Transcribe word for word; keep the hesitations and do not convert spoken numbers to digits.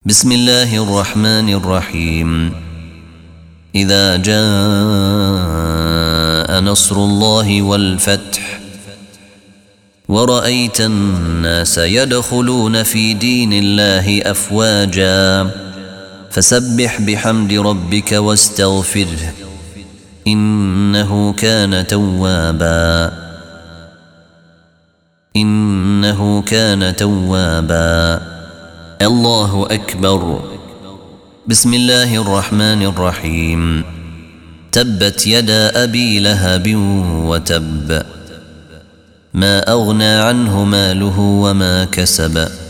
بسم الله الرحمن الرحيم. إذا جاء نصر الله والفتح ورأيت الناس يدخلون في دين الله أفواجا فسبح بحمد ربك واستغفره إنه كان توابا إنه كان توابا الله أكبر. بسم الله الرحمن الرحيم. تبت يدا أبي لهب وتب ما أغنى عنه ماله وما كسب